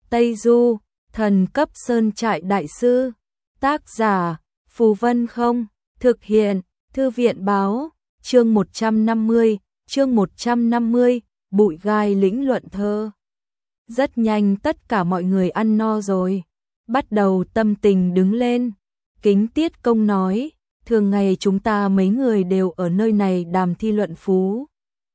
Tây Du, thần cấp sơn trại đại sư. Tác giả, Phù Vân Không. Thực hiện, Thư viện Báo. Chương 150, Bụi gai lĩnh luận thơ. Rất nhanh tất cả mọi người ăn no rồi, bắt đầu tâm tình đứng lên. Kính Tiết Công nói, thường ngày chúng ta mấy người đều ở nơi này đàm thi luận phú.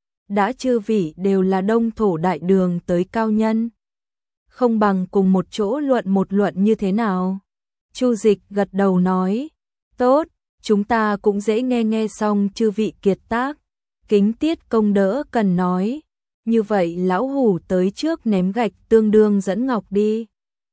Đã chư vị đều là đông thổ đại đường tới cao nhân, không bằng cùng một chỗ luận một luận như thế nào? Chu Dịch gật đầu nói, tốt, chúng ta cũng dễ nghe xong chư vị kiệt tác. Kính Tiết Công đỡ cần nói, như vậy lão hủ tới trước ném gạch tương đương dẫn ngọc đi.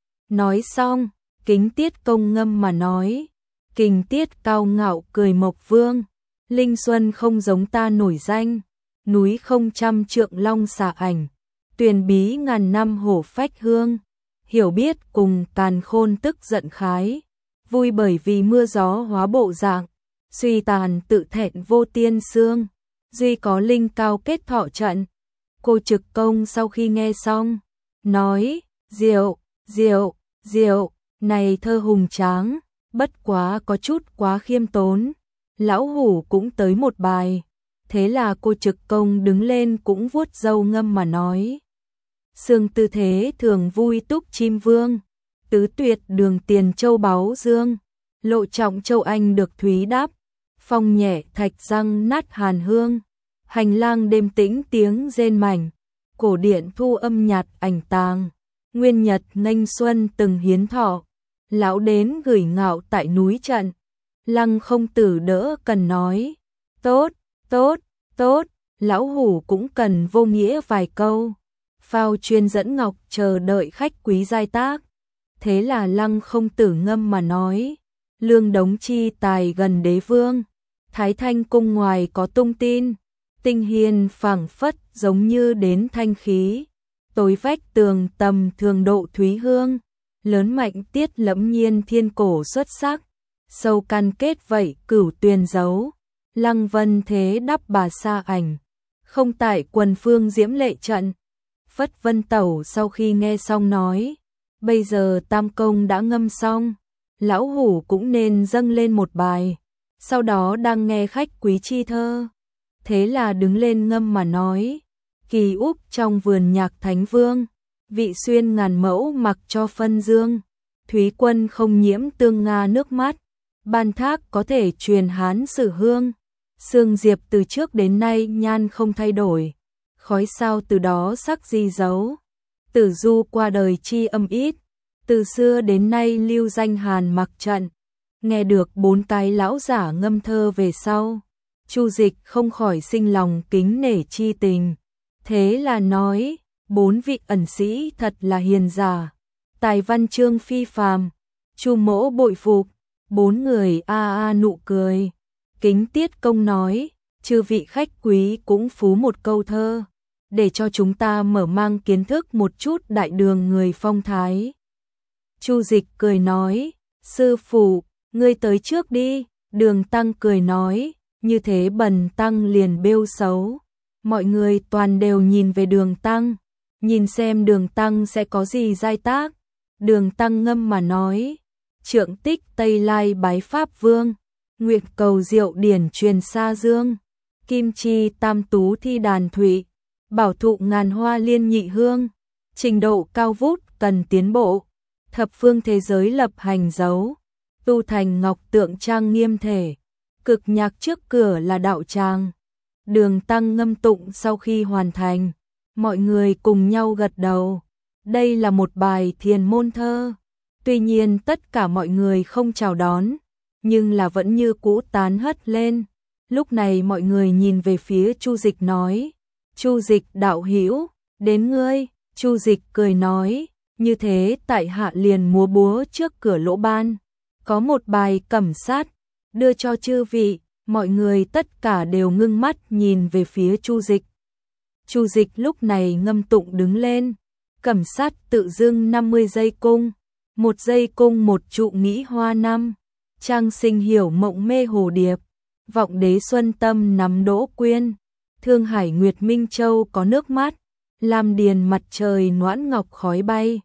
Nói xong, Kính Tiết Công ngâm mà nói, Kình Tiết cao ngạo cười Mộc Vương, Linh Xuân không giống ta nổi danh, núi không trăm trượng long xà ảnh, tuyền bí ngàn năm hổ phách hương, hiểu biết cùng càn khôn tức giận khái, vui bởi vì mưa gió hóa bộ dạng, suy tàn tự thẹn vô tiên xương, duy có linh cao kết thọ trận. Cô Trực Công sau khi nghe xong, nói, diệu, diệu, diệu, này thơ hùng tráng, bất quá có chút quá khiêm tốn, lão hủ cũng tới một bài. Thế là cô Trực Công đứng lên cũng vuốt râu ngâm mà nói, xương tư thế thường vui túc chim vương, tứ tuyệt đường tiền châu báu dương, lộ trọng châu Anh được thúy đáp, phong nhẹ thạch răng nát hàn hương, hành lang đêm tĩnh tiếng rên mảnh, cổ điện thu âm nhạt ảnh tàng, nguyên nhật nghênh xuân từng hiến thọ, lão đến gửi ngạo tại núi trận. Lăng Không Tử đỡ cần nói, tốt, tốt, tốt, lão hủ cũng cần vô nghĩa vài câu. Phao chuyên dẫn ngọc chờ đợi khách quý giai tác. Thế là Lăng Không Tử ngâm mà nói, lương đống chi tài gần đế vương, Thái Thanh cung ngoài có tung tin, tinh hiền phảng phất giống như đến thanh khí, tối vách tường tầm thường độ thúy hương, lớn mạnh tiết lẫm nhiên thiên cổ xuất sắc, sâu căn kết vậy cửu tuyền dấu, Lăng Vân thế đắp bà sa ảnh, không tại quần phương diễm lệ trận. Phất Vân Tẩu sau khi nghe xong nói, bây giờ tam công đã ngâm xong, lão hủ cũng nên dâng lên một bài, sau đó đang nghe khách quý chi thơ. Thế là đứng lên ngâm mà nói, kỳ úc trong vườn nhạc thánh vương, vị xuyên ngàn mẫu mặc cho phân dương, thúy quân không nhiễm tương nga nước mắt, ban thác có thể truyền hán sử hương, sương diệp từ trước đến nay nhan không thay đổi, khói sao từ đó sắc di dấu, tử du qua đời chi âm ít, từ xưa đến nay lưu danh hàn mặc trận. Nghe được bốn cái lão giả ngâm thơ về sau, Chu Dịch không khỏi sinh lòng kính nể chi tình. Thế là nói, bốn vị ẩn sĩ thật là hiền giả, tài văn chương phi phàm, Chu mỗ bội phục. Bốn người nụ cười. Kính Tiết Công nói, chư vị khách quý cũng phú một câu thơ, để cho chúng ta mở mang kiến thức một chút đại đường người phong thái. Chu Dịch cười nói, sư phụ, ngươi tới trước đi. Đường Tăng cười nói, như thế Bần Tăng liền bêu xấu. Mọi người toàn đều nhìn về Đường Tăng, nhìn xem Đường Tăng sẽ có gì giai tác. Đường Tăng ngâm mà nói, trượng tích Tây Lai bái Pháp Vương, nguyện cầu diệu điển truyền xa dương, kim chi tam tú thi đàn thụy, bảo thụ ngàn hoa liên nhị hương, trình độ cao vút cần tiến bộ, thập phương thế giới lập hành dấu, tu thành ngọc tượng trang nghiêm thể, cực nhạc trước cửa là đạo tràng. Đường Tăng ngâm tụng sau khi hoàn thành, mọi người cùng nhau gật đầu. Đây là một bài thiền môn thơ. Tuy nhiên tất cả mọi người không chào đón, nhưng là vẫn như cũ tán hất lên. Lúc này mọi người nhìn về phía Chu Dịch nói, Chu Dịch đạo hữu, đến ngươi. Chu Dịch cười nói, như thế tại hạ liền múa búa trước cửa lỗ ban, có một bài cẩm sát, đưa cho chư vị. Mọi người tất cả đều ngưng mắt nhìn về phía Chu Dịch. Chu Dịch lúc này ngâm tụng đứng lên, cẩm sát tự dưng 50 giây cung, một giây cung một trụ nghĩ hoa năm, trang sinh hiểu mộng mê hồ điệp, vọng đế xuân tâm nắm đỗ quyên, thương hải nguyệt minh châu có nước mắt, lam điền mặt trời noãn ngọc khói bay,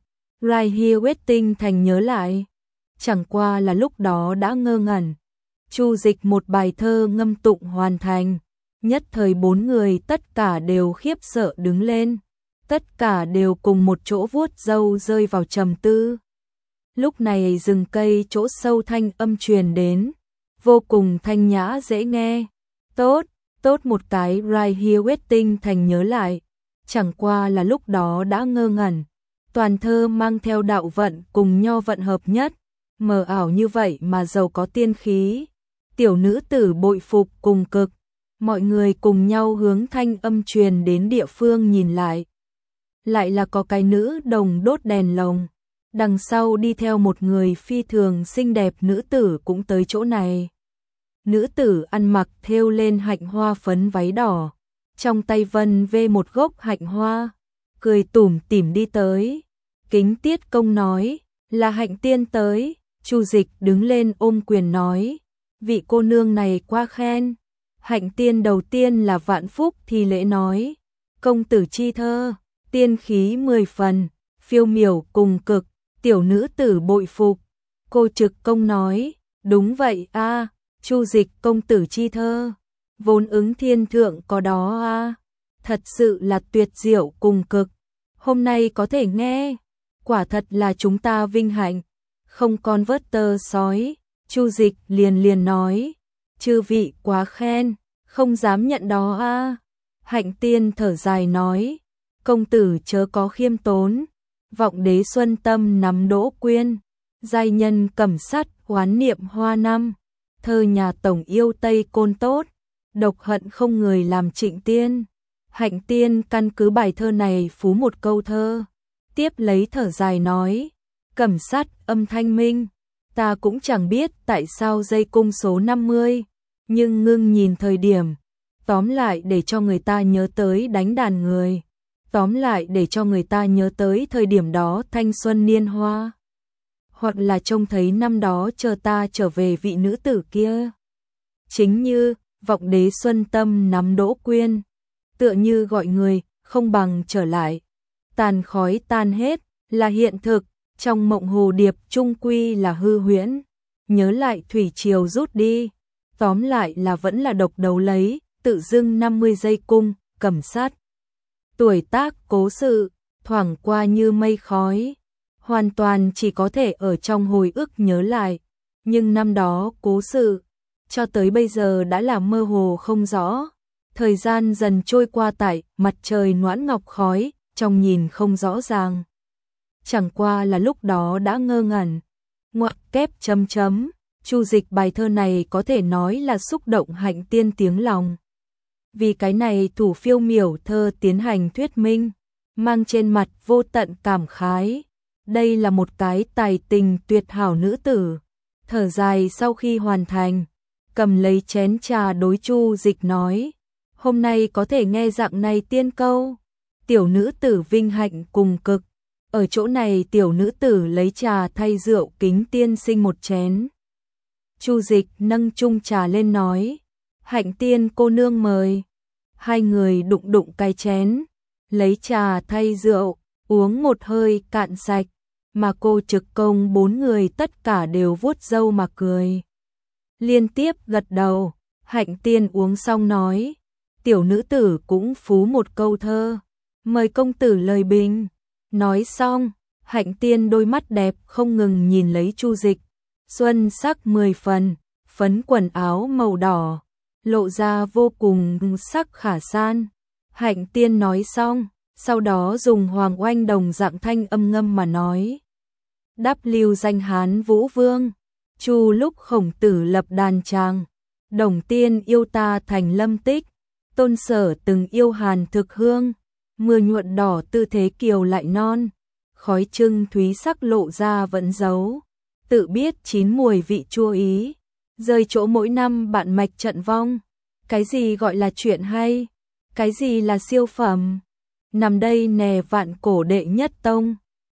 Right here waiting thành nhớ lại. Chẳng qua là lúc đó đã ngơ ngẩn. Chu Dịch một bài thơ ngâm tụng hoàn thành. Nhất thời bốn người tất cả đều khiếp sợ đứng lên. Tất cả đều cùng một chỗ vuốt râu rơi vào trầm tư. Lúc này rừng cây chỗ sâu thanh âm truyền đến. Vô cùng thanh nhã dễ nghe. Tốt, tốt một cái right here waiting thành nhớ lại. Chẳng qua là lúc đó đã ngơ ngẩn. Toàn thơ mang theo đạo vận cùng nho vận hợp nhất. Mờ ảo như vậy mà giàu có tiên khí. Tiểu nữ tử bội phục cùng cực. Mọi người cùng nhau hướng thanh âm truyền đến địa phương nhìn lại. Lại là có cái nữ đồng đốt đèn lồng. Đằng sau đi theo một người phi thường xinh đẹp nữ tử cũng tới chỗ này. Nữ tử ăn mặc thêu lên hạnh hoa phấn váy đỏ. Trong tay vân vê một gốc hạnh hoa. Cười tủm tỉm đi tới. Kính Tiết Công nói, là Hạnh Tiên tới. Chu Dịch đứng lên ôm quyền nói, vị cô nương này quá khen. Hạnh Tiên đầu tiên là vạn phúc thì lễ nói, công tử chi thơ, tiên khí 10 phần, phiêu miểu cùng cực, tiểu nữ tử bội phục. Cô Trực Công nói, đúng vậy a, Chu Dịch công tử chi thơ, vốn ứng thiên thượng có đó a, thật sự là tuyệt diệu cùng cực. Hôm nay có thể nghe, quả thật là chúng ta vinh hạnh. Không con vớt tơ sói, Chu Dịch liền nói, chư vị quá khen, không dám nhận đó a. Hạnh Tiên thở dài nói, công tử chớ có khiêm tốn, vọng đế xuân tâm nắm đỗ quyên, giai nhân cẩm sắt hoán niệm hoa năm, thơ nhà tổng yêu Tây Côn tốt, độc hận không người làm Trịnh Tiên. Hạnh Tiên căn cứ bài thơ này phú một câu thơ, tiếp lấy thở dài nói, cẩm sắt âm thanh minh, ta cũng chẳng biết tại sao dây cung số 50, nhưng ngưng nhìn thời điểm, tóm lại để cho người ta nhớ tới đánh đàn người, tóm lại để cho người ta nhớ tới thời điểm đó thanh xuân niên hoa, hoặc là trông thấy năm đó chờ ta trở về vị nữ tử kia. Chính như, vọng đế xuân tâm nắm đỗ quyên, tựa như gọi người, không bằng trở lại, tàn khói tan hết, là hiện thực. Trong mộng hồ điệp trung quy là hư huyễn, nhớ lại thủy triều rút đi, tóm lại là vẫn là độc đấu lấy, tự dưng 50 giây cung, cẩm sát. Tuổi tác cố sự, thoảng qua như mây khói, hoàn toàn chỉ có thể ở trong hồi ức nhớ lại, nhưng năm đó cố sự, cho tới bây giờ đã là mơ hồ không rõ, thời gian dần trôi qua tại mặt trời noãn ngọc khói, trong nhìn không rõ ràng. Chẳng qua là lúc đó đã ngơ ngẩn. Ngoặc kép chấm chấm, Chu Dịch bài thơ này có thể nói là xúc động Hạnh Tiên tiếng lòng. Vì cái này thủ phiêu miểu thơ tiến hành thuyết minh, mang trên mặt vô tận cảm khái. Đây là một cái tài tình tuyệt hảo nữ tử. Thở dài sau khi hoàn thành, cầm lấy chén trà đối Chu Dịch nói, hôm nay có thể nghe dạng này tiên câu, tiểu nữ tử vinh hạnh cùng cực. Ở chỗ này tiểu nữ tử lấy trà thay rượu kính tiên sinh một chén. Chu Dịch nâng chung trà lên nói, Hạnh Tiên cô nương mời. Hai người đụng đụng cái chén, lấy trà thay rượu, uống một hơi cạn sạch, mà cô Trực Công bốn người tất cả đều vuốt râu mà cười. Liên tiếp gật đầu, Hạnh Tiên uống xong nói, tiểu nữ tử cũng phú một câu thơ, mời công tử lời bình. Nói xong, Hạnh Tiên đôi mắt đẹp không ngừng nhìn lấy Chu Dịch, xuân sắc 10 phần, phấn quần áo màu đỏ, lộ ra vô cùng sắc khả san. Hạnh Tiên nói xong, sau đó dùng hoàng oanh đồng dạng thanh âm ngâm mà nói, đáp lưu danh Hán Vũ Vương, Chu lúc Khổng Tử lập đàn tràng, Đồng Tiên yêu ta thành lâm tích, Tôn Sở từng yêu Hàn thực hương. Mưa nhuận đỏ tư thế kiều lại non, khói trưng thúy sắc lộ ra vẫn giấu, tự biết chín mùi vị chua ý, rơi chỗ mỗi năm bạn mạch trận vong. Cái gì gọi là chuyện hay, cái gì là siêu phẩm, nằm đây nè vạn cổ đệ nhất tông.